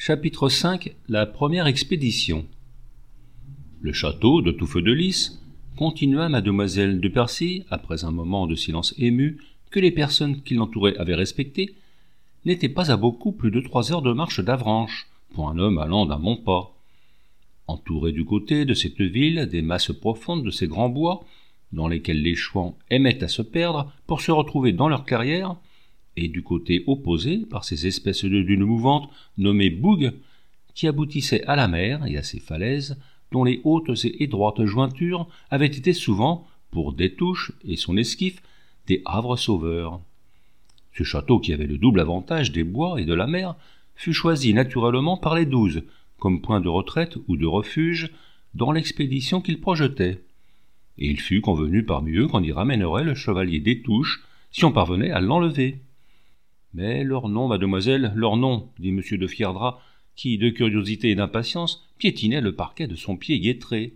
Chapitre 5. La première expédition. Le château de Touffeux-de-Lys, continua mademoiselle de Percy, après un moment de silence ému que les personnes qui l'entouraient avaient respecté, n'était pas à beaucoup plus de 3 heures de marche d'Avranches, pour un homme allant d'un bon pas. Entouré du côté de cette ville des masses profondes de ces grands bois, dans lesquels les chouans aimaient à se perdre pour se retrouver dans leurs clairières, et du côté opposé par ces espèces de dunes mouvantes nommées bougues, qui aboutissaient à la mer et à ces falaises, dont les hautes et étroites jointures avaient été souvent, pour Détouche et son esquif, des havres sauveurs. Ce château, qui avait le double avantage des bois et de la mer, fut choisi naturellement par les 12, comme point de retraite ou de refuge dans l'expédition qu'ils projetaient. Et il fut convenu parmi eux qu'on y ramènerait le chevalier Détouche, si on parvenait à l'enlever. Mais leur nom, mademoiselle, leur nom, dit M. de Fierdra, qui, de curiosité et d'impatience, piétinait le parquet de son pied guettré.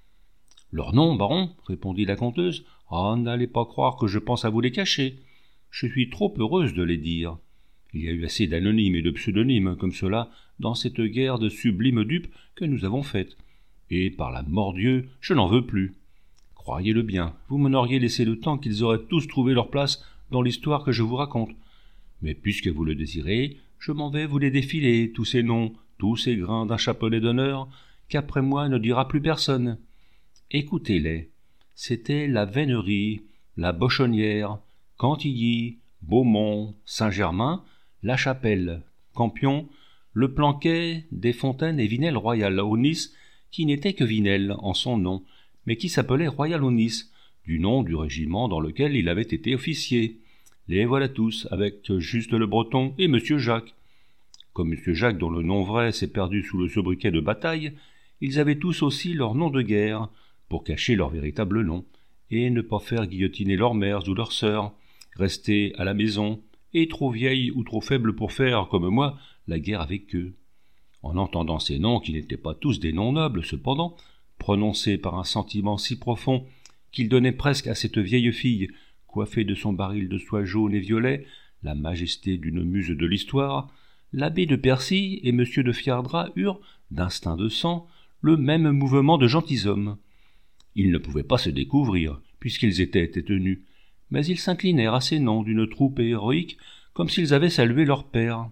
« Leur nom, baron, répondit la conteuse. « Ah, n'allez pas croire que je pense à vous les cacher. Je suis trop heureuse de les dire. Il y a eu assez d'anonymes et de pseudonymes comme cela dans cette guerre de sublimes dupes que nous avons faite. Et par la Mordieu, je n'en veux plus. Croyez-le bien, vous m'en auriez laissé le temps qu'ils auraient tous trouvé leur place dans l'histoire que je vous raconte. Mais puisque vous le désirez, je m'en vais vous les défiler, tous ces noms, tous ces grains d'un chapelet d'honneur, qu'après moi ne dira plus personne. Écoutez-les. C'était la Vénerie, la Bochonnière, Cantilly, Beaumont, Saint-Germain, La Chapelle, Campion, le Planquet, Desfontaines et Vinelle-Royal-Aunis, qui n'était que Vinelle en son nom, mais qui s'appelait Royal-Aunis, du nom du régiment dans lequel il avait été officier. Les voilà tous, avec Juste le Breton et Monsieur Jacques. Comme Monsieur Jacques, dont le nom vrai s'est perdu sous le sobriquet de bataille, ils avaient tous aussi leur nom de guerre, pour cacher leur véritable nom, et ne pas faire guillotiner leurs mères ou leurs sœurs, rester à la maison, et trop vieilles ou trop faibles pour faire, comme moi, la guerre avec eux. En entendant ces noms, qui n'étaient pas tous des noms nobles, cependant, prononcés par un sentiment si profond qu'ils donnaient presque à cette vieille fille, coiffée de son baril de soie jaune et violet, la majesté d'une muse de l'histoire, l'abbé de Percy et M. de Fierdra eurent, d'instinct de sang, le même mouvement de gentilshommes. Ils ne pouvaient pas se découvrir, puisqu'ils étaient tenus, mais ils s'inclinèrent à ces noms d'une troupe héroïque, comme s'ils avaient salué leur père.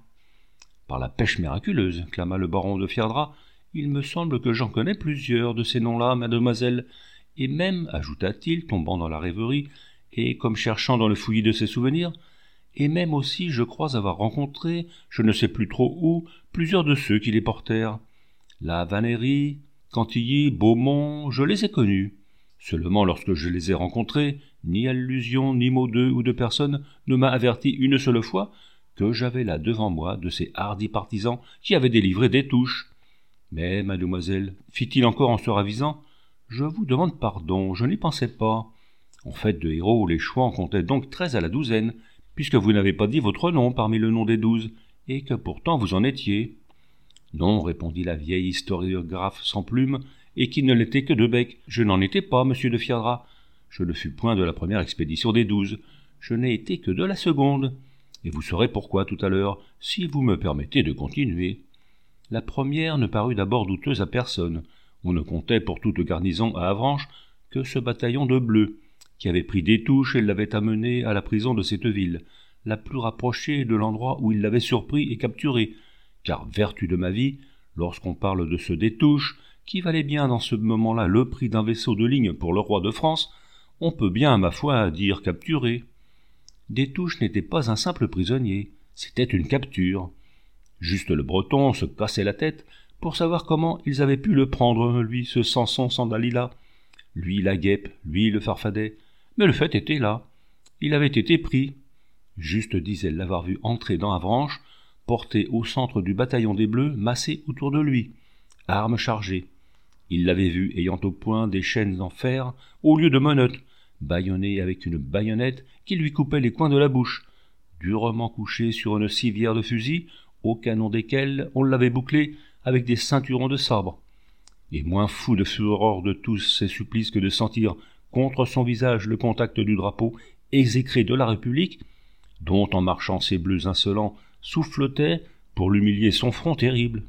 « Par la pêche miraculeuse, clama le baron de Fierdra, il me semble que j'en connais plusieurs de ces noms-là, mademoiselle, et même, ajouta-t-il, tombant dans la rêverie, et comme cherchant dans le fouillis de ses souvenirs, et même aussi je crois avoir rencontré, je ne sais plus trop où, plusieurs de ceux qui les portèrent. La Vénérie, Cantilly, Beaumont, je les ai connus. Seulement lorsque je les ai rencontrés, ni allusion, ni mot d'eux ou de personne ne m'a averti une seule fois que j'avais là devant moi de ces hardis partisans qui avaient délivré Détouche. Mais, mademoiselle, fit-il encore en se ravisant, je vous demande pardon, je n'y pensais pas. En fait de héros, les chouans comptaient donc 13 à la douzaine, puisque vous n'avez pas dit votre nom parmi le nom des 12, et que pourtant vous en étiez. Non, répondit la vieille historiographe sans plume, et qui ne l'était que de bec, je n'en étais pas, monsieur de Fierdra. Je ne fus point de la première expédition des 12, je n'ai été que de la seconde, et vous saurez pourquoi tout à l'heure, si vous me permettez de continuer. La première ne parut d'abord douteuse à personne, on ne comptait pour toute garnison à Avranches que ce bataillon de bleus, qui avait pris Détouche et l'avait amené à la prison de cette ville, la plus rapprochée de l'endroit où il l'avait surpris et capturé, car, vertu de ma vie, lorsqu'on parle de ce Détouche, qui valait bien dans ce moment-là le prix d'un vaisseau de ligne pour le roi de France, on peut bien, à ma foi, dire capturé. Détouche n'était pas un simple prisonnier, c'était une capture. Juste le Breton se cassait la tête pour savoir comment ils avaient pu le prendre, lui, ce Samson sans Dalila. Lui la guêpe, lui le farfadet. Mais le fait était là. Il avait été pris. Juste disait l'avoir vu entrer dans Avranches, porté au centre du bataillon des Bleus, massé autour de lui, armes chargées. Il l'avait vu ayant au poing des chaînes en fer, au lieu de menottes, bâillonné avec une baïonnette qui lui coupait les coins de la bouche, durement couché sur une civière de fusil, au canon desquels on l'avait bouclé avec des ceinturons de sabre. Et moins fou de fureur de tous ces supplices que de sentir contre son visage le contact du drapeau exécré de la République, dont en marchant ces bleus insolents souffletaient, pour l'humilier son front terrible.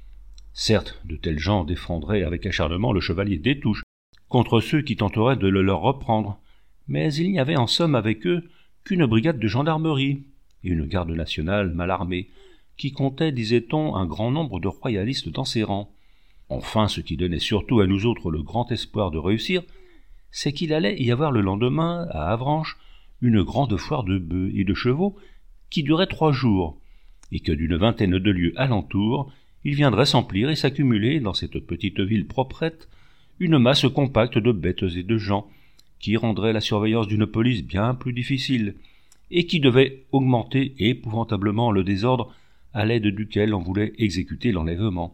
Certes, de tels gens défendraient avec acharnement le chevalier Destouches contre ceux qui tenteraient de le leur reprendre, mais il n'y avait en somme avec eux qu'une brigade de gendarmerie et une garde nationale mal armée, qui comptait, disait-on, un grand nombre de royalistes dans ses rangs. Enfin, ce qui donnait surtout à nous autres le grand espoir de réussir, c'est qu'il allait y avoir le lendemain, à Avranches, une grande foire de bœufs et de chevaux qui durait 3 jours, et que d'une vingtaine de lieues alentour, il viendrait s'emplir et s'accumuler dans cette petite ville proprette une masse compacte de bêtes et de gens, qui rendrait la surveillance d'une police bien plus difficile, et qui devait augmenter épouvantablement le désordre à l'aide duquel on voulait exécuter l'enlèvement.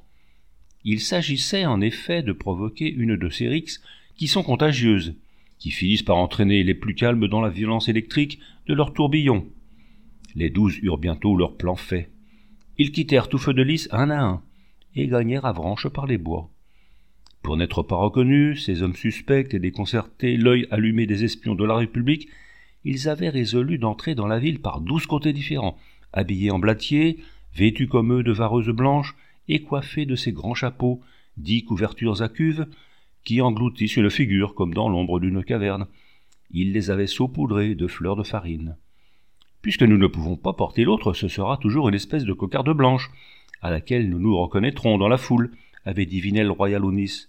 Il s'agissait en effet de provoquer une de ces rixes qui sont contagieuses, qui finissent par entraîner les plus calmes dans la violence électrique de leur tourbillon. Les 12 eurent bientôt leur plan fait. Ils quittèrent Touffeux-de-Lys un à un, et gagnèrent Avranches par les bois. Pour n'être pas reconnus, ces hommes suspects et déconcertés, l'œil allumé des espions de la République, ils avaient résolu d'entrer dans la ville par 12 côtés différents, habillés en blatier, vêtus comme eux de vareuses blanches, et coiffés de ces grands chapeaux, dits couvertures à cuve, qui engloutissent une figure comme dans l'ombre d'une caverne. Ils les avaient saupoudrés de fleurs de farine. Puisque nous ne pouvons pas porter l'autre, ce sera toujours une espèce de cocarde blanche, à laquelle nous nous reconnaîtrons dans la foule, avait dit Vinel Royalonis.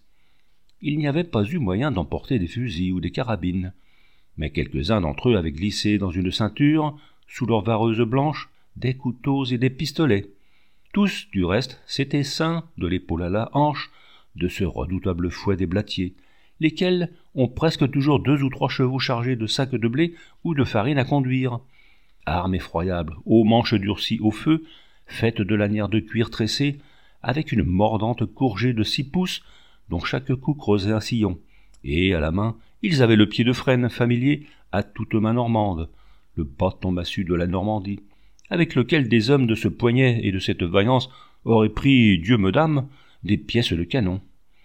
Il n'y avait pas eu moyen d'emporter des fusils ou des carabines, mais quelques-uns d'entre eux avaient glissé dans une ceinture, sous leurs vareuses blanches, des couteaux et des pistolets. Tous, du reste, s'étaient ceints, de l'épaule à la hanche, de ce redoutable fouet des blatiers, lesquels ont presque toujours 2 ou 3 chevaux chargés de sacs de blé ou de farine à conduire. Arme effroyable, aux manches durcies au feu, faite de lanières de cuir tressées, avec une mordante courgée de 6 pouces, dont chaque coup creusait un sillon, et, à la main, ils avaient le pied de frêne familier à toute main normande, le bâton massu de la Normandie, avec lequel des hommes de ce poignet et de cette vaillance auraient pris, Dieu me damne, des pièces de canon.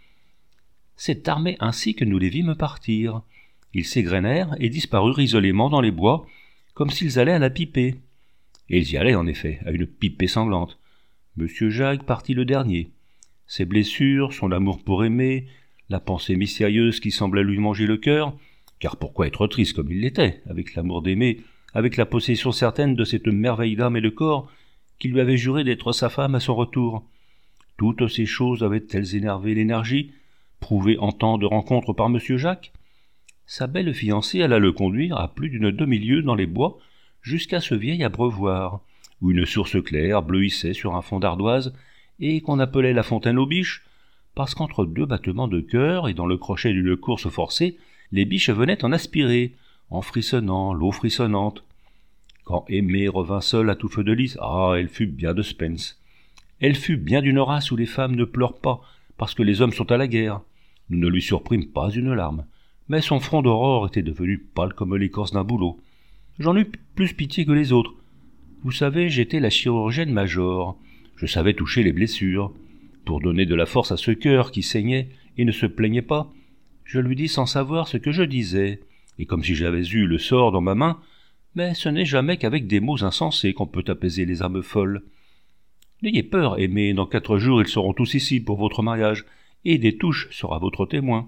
C'est armé ainsi que nous les vîmes partir. Ils s'égrenèrent et disparurent isolément dans les bois, comme s'ils allaient à la pipée. Et ils y allaient, en effet, à une pipée sanglante. Monsieur Jacques partit le dernier. Ses blessures, son amour pour aimer, la pensée mystérieuse qui semblait lui manger le cœur, car pourquoi être triste comme il l'était, avec l'amour d'aimer, avec la possession certaine de cette merveille d'âme et de corps, qui lui avait juré d'être sa femme à son retour. Toutes ces choses avaient-elles énervé l'énergie, prouvée en temps de rencontre par monsieur Jacques? Sa belle fiancée alla le conduire à plus d'une demi-lieue dans les bois, jusqu'à ce vieil abreuvoir, où une source claire bleuissait sur un fond d'ardoise, et qu'on appelait la fontaine aux biches, parce qu'entre 2 battements de cœur et dans le crochet d'une course forcée, les biches venaient en aspirer, en frissonnant l'eau frissonnante. Quand Aimée revint seule à Touffeux-de-Lys, elle fut bien de Spence. Elle fut bien d'une race où les femmes ne pleurent pas, parce que les hommes sont à la guerre. Nous ne lui surprîmes pas une larme, mais son front d'aurore était devenu pâle comme l'écorce d'un bouleau. J'en eus plus pitié que les autres. Vous savez, j'étais la chirurgienne major. Je savais toucher les blessures. Pour donner de la force à ce cœur qui saignait et ne se plaignait pas, je lui dis sans savoir ce que je disais, et comme si j'avais eu le sort dans ma main, mais ce n'est jamais qu'avec des mots insensés qu'on peut apaiser les âmes folles. N'ayez peur, Aimée, dans 4 jours ils seront tous ici pour votre mariage, et Destouches sera votre témoin.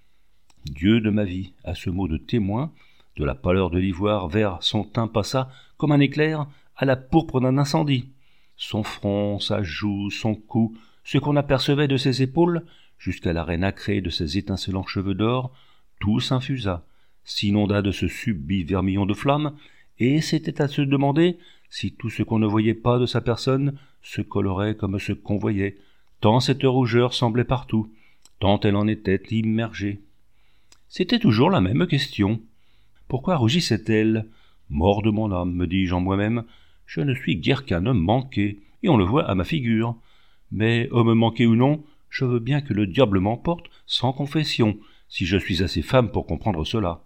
Dieu de ma vie, à ce mot de témoin, de la pâleur de l'ivoire vert son teint passa, comme un éclair, à la pourpre d'un incendie. Son front, sa joue, son cou, ce qu'on apercevait de ses épaules, jusqu'à l'arrêt nacré de ses étincelants cheveux d'or, tout s'infusa, s'inonda de ce subit vermillon de flamme, et c'était à se demander si tout ce qu'on ne voyait pas de sa personne se colorait comme ce qu'on voyait, tant cette rougeur semblait partout, tant elle en était immergée. C'était toujours la même question. Pourquoi rougissait-elle? Mort de mon âme, me dis-je en moi-même, je ne suis guère qu'un homme manqué, et on le voit à ma figure. Mais, homme manqué ou non, je veux bien que le diable m'emporte, sans confession, si je suis assez femme pour comprendre cela.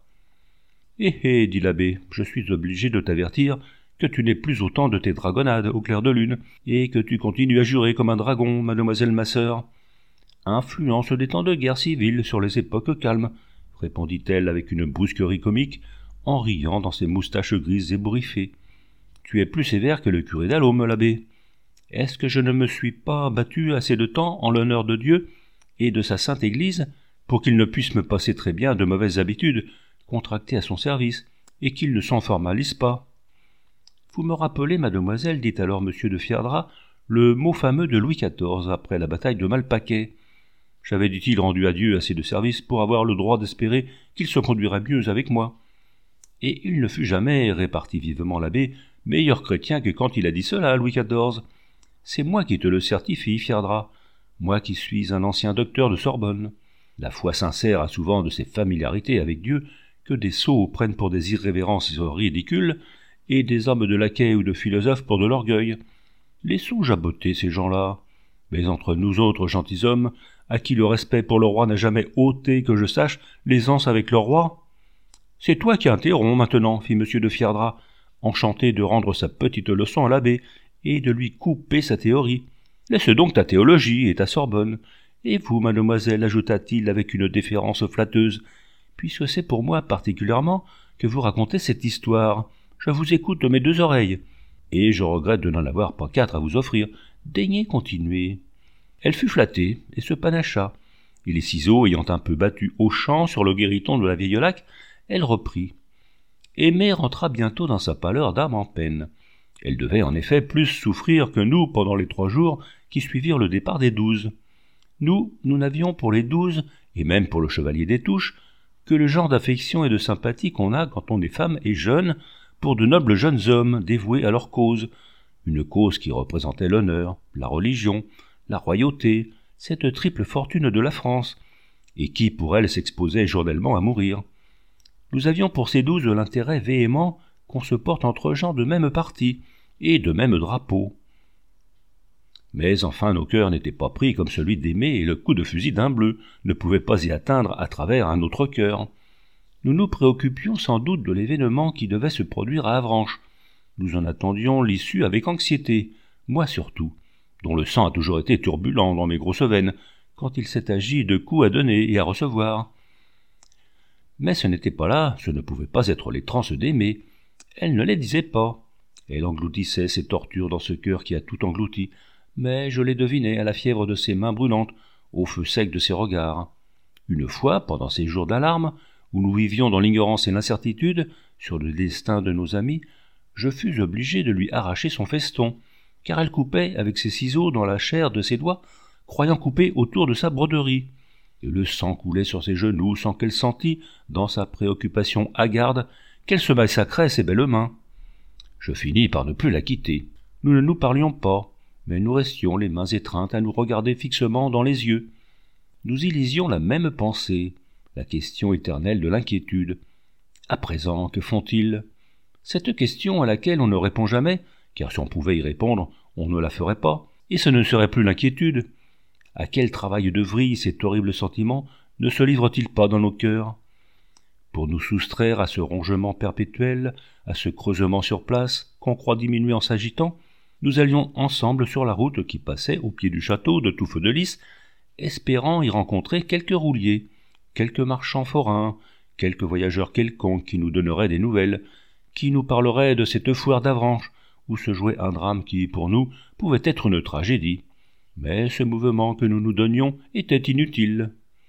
Eh, dit l'abbé, je suis obligé de t'avertir que tu n'es plus au temps de tes dragonnades au clair de lune, et que tu continues à jurer comme un dragon, mademoiselle ma sœur. Influence des temps de guerre civile sur les époques calmes, répondit-elle avec une brusquerie comique, en riant dans ses moustaches grises ébouriffées. Tu es plus sévère que le curé d'Alaume, l'abbé. Est-ce que je ne me suis pas battu assez de temps en l'honneur de Dieu et de sa sainte Église pour qu'il ne puisse me passer très bien de mauvaises habitudes contractées à son service, et qu'il ne s'en formalise pas? Vous me rappelez, mademoiselle, dit alors M. de Fierdra, le mot fameux de Louis XIV après la bataille de Malpaquet. J'avais, dit-il, rendu à Dieu assez de service pour avoir le droit d'espérer qu'il se conduirait mieux avec moi. Et il ne fut jamais, répartit vivement l'abbé, meilleur chrétien que quand il a dit cela à Louis XIV. C'est moi qui te le certifie, Fierdra, moi qui suis un ancien docteur de Sorbonne. La foi sincère a souvent de ces familiarités avec Dieu que des sots prennent pour des irrévérences ridicules, et des hommes de laquais ou de philosophes pour de l'orgueil. Les sous jabotés, ces gens-là. Mais entre nous autres gentilshommes, à qui le respect pour le roi n'a jamais ôté, que je sache, l'aisance avec le roi. C'est toi qui interromps maintenant, fit M. de Fierdra, enchanté de rendre sa petite leçon à l'abbé, et de lui couper sa théorie. Laisse donc ta théologie et ta Sorbonne. Et vous, mademoiselle, ajouta-t-il avec une déférence flatteuse, puisque c'est pour moi particulièrement que vous racontez cette histoire. Je vous écoute de mes deux oreilles, et je regrette de n'en avoir pas 4 à vous offrir. Daignez continuer. Elle fut flattée et se panacha, et les ciseaux ayant un peu battu au champ sur le guériton de la vieille laque, elle reprit. Aimée rentra bientôt dans sa pâleur d'âme en peine. Elle devait en effet plus souffrir que nous pendant les 3 jours qui suivirent le départ des 12. Nous n'avions pour les 12, et même pour le chevalier des Touches, que le genre d'affection et de sympathie qu'on a quand on est femme et jeune, pour de nobles jeunes hommes dévoués à leur cause, une cause qui représentait l'honneur, la religion, la royauté, cette triple fortune de la France, et qui pour elle s'exposait journellement à mourir. Nous avions pour ces 12 l'intérêt véhément qu'on se porte entre gens de même parti et de même drapeau. Mais enfin nos cœurs n'étaient pas pris comme celui d'Aimée, et le coup de fusil d'un bleu ne pouvait pas y atteindre à travers un autre cœur. Nous nous préoccupions sans doute de l'événement qui devait se produire à Avranches. Nous en attendions l'issue avec anxiété, moi surtout, dont le sang a toujours été turbulent dans mes grosses veines, quand il s'est agi de coups à donner et à recevoir. Mais ce n'était pas là, ce ne pouvait pas être les transes d'Aimée. Elle ne les disait pas. Elle engloutissait ses tortures dans ce cœur qui a tout englouti, mais je les devinais à la fièvre de ses mains brûlantes, au feu sec de ses regards. Une fois, pendant ces jours d'alarme, où nous vivions dans l'ignorance et l'incertitude sur le destin de nos amis, je fus obligé de lui arracher son feston, car elle coupait avec ses ciseaux dans la chair de ses doigts, croyant couper autour de sa broderie, et le sang coulait sur ses genoux sans qu'elle sentît, dans sa préoccupation hagarde, qu'elle se massacrait ses belles mains. Je finis par ne plus la quitter. Nous ne nous parlions pas, mais nous restions les mains étreintes à nous regarder fixement dans les yeux. Nous y lisions la même pensée, la question éternelle de l'inquiétude. À présent, que font-ils? Cette question à laquelle on ne répond jamais, car si on pouvait y répondre, on ne la ferait pas, et ce ne serait plus l'inquiétude. À quel travail de vrille cet horrible sentiment ne se livre-t-il pas dans nos cœurs? Pour nous soustraire à ce rongement perpétuel, à ce creusement sur place, qu'on croit diminuer en s'agitant, nous allions ensemble sur la route qui passait au pied du château de Touffes-de-Lys, espérant y rencontrer quelques rouliers, quelques marchands forains, quelques voyageurs quelconques qui nous donneraient des nouvelles, qui nous parleraient de cette foire d'Avranches, où se jouait un drame qui, pour nous, pouvait être une tragédie. Mais ce mouvement que nous nous donnions était inutile.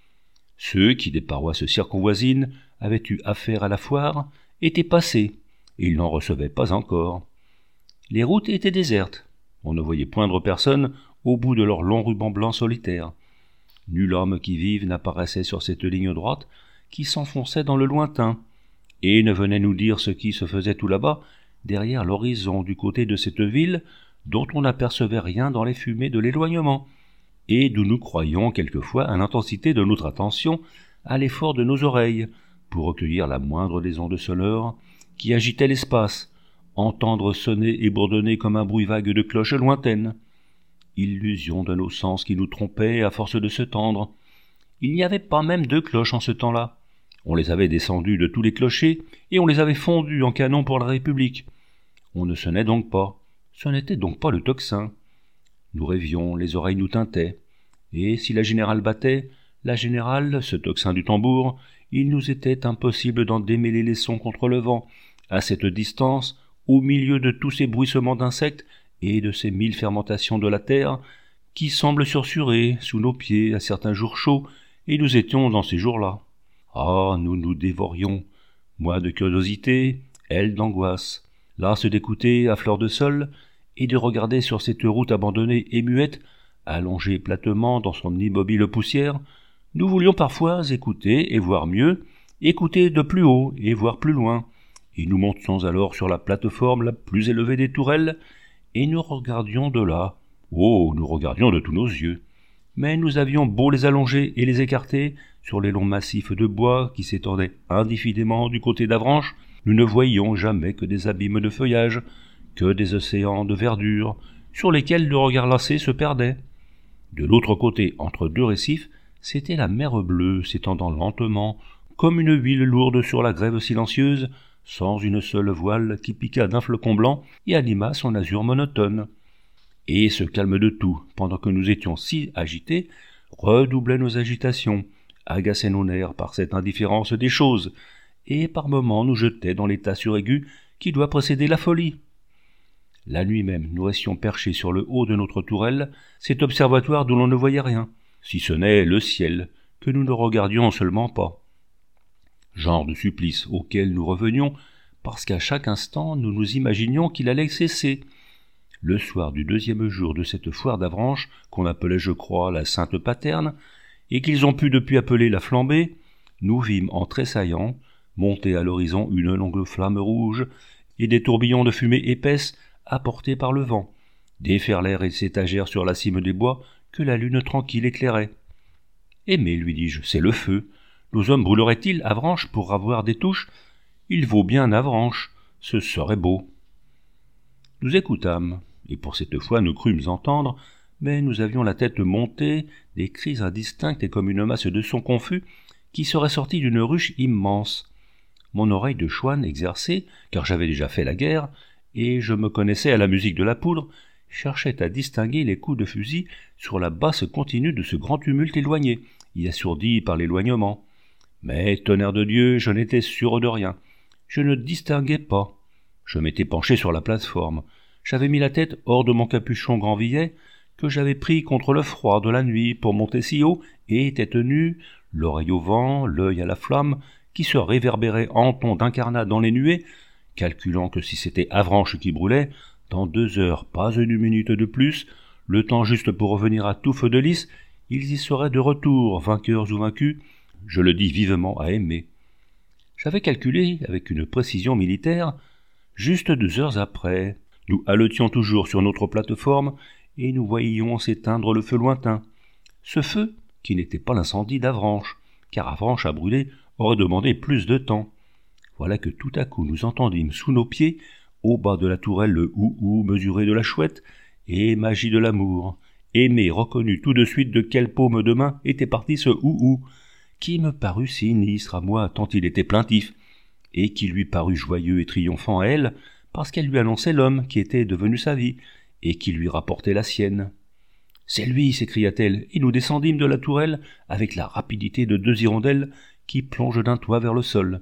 Ceux qui, des paroisses circonvoisines, avaient eu affaire à la foire, étaient passés, et ils n'en recevaient pas encore. Les routes étaient désertes. On ne voyait poindre personne au bout de leurs longs rubans blancs solitaires. Nul homme qui vive n'apparaissait sur cette ligne droite qui s'enfonçait dans le lointain, et ne venait nous dire ce qui se faisait tout là-bas, derrière l'horizon du côté de cette ville dont on n'apercevait rien dans les fumées de l'éloignement, et d'où nous croyions quelquefois à l'intensité de notre attention, à l'effort de nos oreilles, pour recueillir la moindre des ondes sonores qui agitaient l'espace, entendre sonner et bourdonner comme un bruit vague de cloches lointaines. Illusion de nos sens qui nous trompaient à force de se tendre. Il n'y avait pas même 2 cloches en ce temps-là. On les avait descendues de tous les clochers, et on les avait fondues en canon pour la République. On ne sonnait donc pas. Ce n'était donc pas le tocsin. Nous rêvions, les oreilles nous tintaient. Et si la générale battait, la générale, ce tocsin du tambour, il nous était impossible d'en démêler les sons contre le vent, à cette distance, au milieu de tous ces bruissements d'insectes et de ces 1000 fermentations de la terre qui semblent sursurer sous nos pieds à certains jours chauds, et nous étions dans ces jours-là. Ah, nous nous dévorions, moi de curiosité, elle d'angoisse, las d'écouter à fleur de sol et de regarder sur cette route abandonnée et muette, allongée platement dans son immobile poussière. Nous voulions parfois écouter et voir mieux, écouter de plus haut et voir plus loin, et nous montions alors sur la plateforme la plus élevée des tourelles, et nous regardions de là. Oh, nous regardions de tous nos yeux. Mais nous avions beau les allonger et les écarter sur les longs massifs de bois qui s'étendaient indéfiniment du côté d'Avranches, nous ne voyions jamais que des abîmes de feuillage, que des océans de verdure, sur lesquels le regard lassé se perdait. De l'autre côté, entre deux récifs, c'était la mer bleue s'étendant lentement, comme une huile lourde sur la grève silencieuse, sans une seule voile qui piqua d'un flocon blanc et anima son azur monotone. Et ce calme de tout, pendant que nous étions si agités, redoublait nos agitations, agaçait nos nerfs par cette indifférence des choses, et par moments nous jetait dans l'état suraigu qui doit précéder la folie. La nuit même, nous restions perchés sur le haut de notre tourelle, cet observatoire d'où l'on ne voyait rien, si ce n'est le ciel, que nous ne regardions seulement pas. Genre de supplice auquel nous revenions, parce qu'à chaque instant nous nous imaginions qu'il allait cesser. Le soir du 2e jour de cette foire d'Avranches, qu'on appelait, je crois, la Sainte Paterne, et qu'ils ont pu depuis appeler la flambée, nous vîmes en tressaillant monter à l'horizon une longue flamme rouge et des tourbillons de fumée épaisse apportés par le vent, déferlèrent et s'étagèrent sur la cime des bois que la lune tranquille éclairait. « Aimé, lui dis-je, c'est le feu. Nos hommes brûleraient-ils Avranches pour avoir des touches? Il vaut bien Avranches, ce serait beau. » Nous écoutâmes, et pour cette fois nous crûmes entendre, mais nous avions la tête montée, des cris indistincts et comme une masse de sons confus qui serait sortis d'une ruche immense. Mon oreille de chouane exercée, car j'avais déjà fait la guerre, et je me connaissais à la musique de la poudre, cherchait à distinguer les coups de fusil sur la basse continue de ce grand tumulte éloigné, y assourdi par l'éloignement. Mais, tonnerre de Dieu, je n'étais sûr de rien. Je ne distinguais pas. Je m'étais penché sur la plateforme. J'avais mis la tête hors de mon capuchon Grandvillet, que j'avais pris contre le froid de la nuit pour monter si haut, et tête nue, l'oreille au vent, l'œil à la flamme, qui se réverbérait en tons d'incarnat dans les nuées, calculant que si c'était Avranches qui brûlait, dans 2 heures, pas une minute de plus, le temps juste pour revenir à tout feu de lys, ils y seraient de retour, vainqueurs ou vaincus, je le dis vivement à Aimé. J'avais calculé, avec une précision militaire, juste 2 heures après, nous haletions toujours sur notre plateforme, et nous voyions s'éteindre le feu lointain. Ce feu, qui n'était pas l'incendie d'Avranches, car Avranches à brûler aurait demandé plus de temps. Voilà que tout à coup nous entendîmes sous nos pieds, au bas de la tourelle, le hou-hou mesuré de la chouette, et magie de l'amour. Aimé reconnut tout de suite de quelle paume de main était parti ce hou-hou, qui me parut sinistre à moi tant il était plaintif, et qui lui parut joyeux et triomphant à elle, parce qu'elle lui annonçait l'homme qui était devenu sa vie, et qui lui rapportait la sienne. « C'est lui !» s'écria-t-elle, et nous descendîmes de la tourelle avec la rapidité de 2 hirondelles qui plongent d'un toit vers le sol.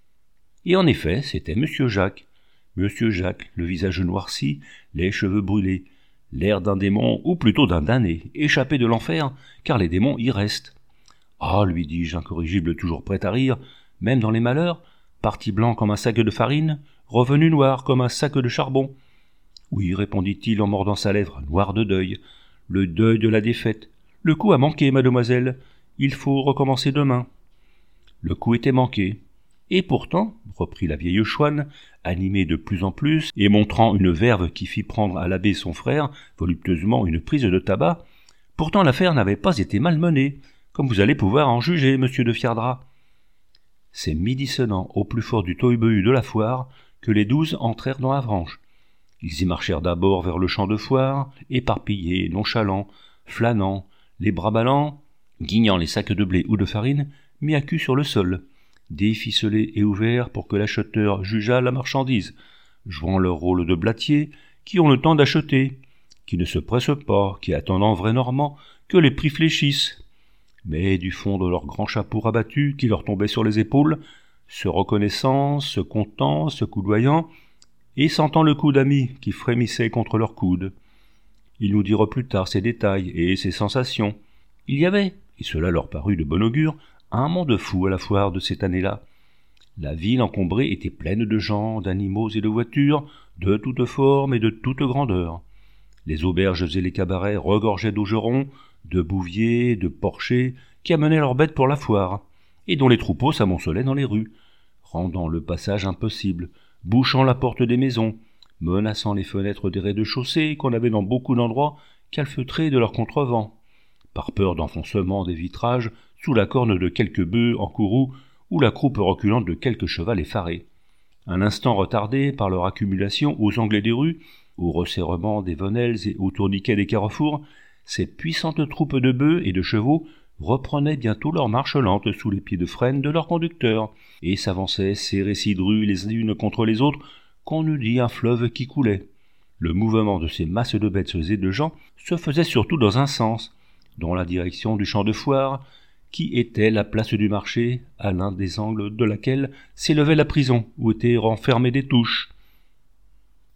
Et en effet, c'était Monsieur Jacques. Monsieur Jacques, le visage noirci, les cheveux brûlés, l'air d'un démon, ou plutôt d'un damné, échappé de l'enfer, car les démons y restent. « Ah !» lui dis-je, incorrigible, toujours prêt à rire, même dans les malheurs, parti blanc comme un sac de farine, revenu noir comme un sac de charbon. « Oui, répondit-il en mordant sa lèvre, noir de deuil, le deuil de la défaite. Le coup a manqué, mademoiselle, il faut recommencer demain. » Le coup était manqué. Et pourtant, reprit la vieille chouane, animée de plus en plus, et montrant une verve qui fit prendre à l'abbé son frère, voluptueusement, une prise de tabac, pourtant l'affaire n'avait pas été mal menée, comme vous allez pouvoir en juger, monsieur de Fierdra. C'est midi sonnant, au plus fort du tohu-bohu de la foire, que les 12 entrèrent dans Avranches. Ils y marchèrent d'abord vers le champ de foire, éparpillés, nonchalants, flânants, les bras ballants, guignant les sacs de blé ou de farine, mis à cul sur le sol, déficelés et ouverts pour que l'acheteur jugeât la marchandise, jouant leur rôle de blatiers qui ont le temps d'acheter, qui ne se pressent pas, qui attendent en vrai normand que les prix fléchissent. Mais du fond de leurs grands chapeaux rabattus qui leur tombaient sur les épaules, se reconnaissant, se comptant, se coudoyant, et sentant le coude d'amis qui frémissait contre leur coude. Ils nous dirent plus tard ses détails et ses sensations. Il y avait, et cela leur parut de bon augure, un monde fou à la foire de cette année-là. La ville encombrée était pleine de gens, d'animaux et de voitures, de toutes formes et de toutes grandeurs. Les auberges et les cabarets regorgeaient d'augerons, de bouviers, de porchers, qui amenaient leurs bêtes pour la foire, et dont les troupeaux s'amoncelaient dans les rues, rendant le passage impossible, bouchant la porte des maisons, menaçant les fenêtres des rez-de-chaussée qu'on avait dans beaucoup d'endroits calfeutrés de leurs contrevents, par peur d'enfoncement des vitrages sous la corne de quelques bœufs en courroux ou la croupe reculante de quelques cheval effarés. Un instant retardés par leur accumulation aux anglets des rues, au resserrement des venelles et au tourniquet des carrefours, ces puissantes troupes de bœufs et de chevaux reprenaient bientôt leur marche lente sous les pieds de frêne de leurs conducteurs, et s'avançaient serrés si drues les unes contre les autres qu'on eût dit un fleuve qui coulait. Le mouvement de ces masses de bêtes et de gens se faisait surtout dans un sens, dans la direction du champ de foire, qui était la place du marché, à l'un des angles de laquelle s'élevait la prison, où étaient renfermées des touches,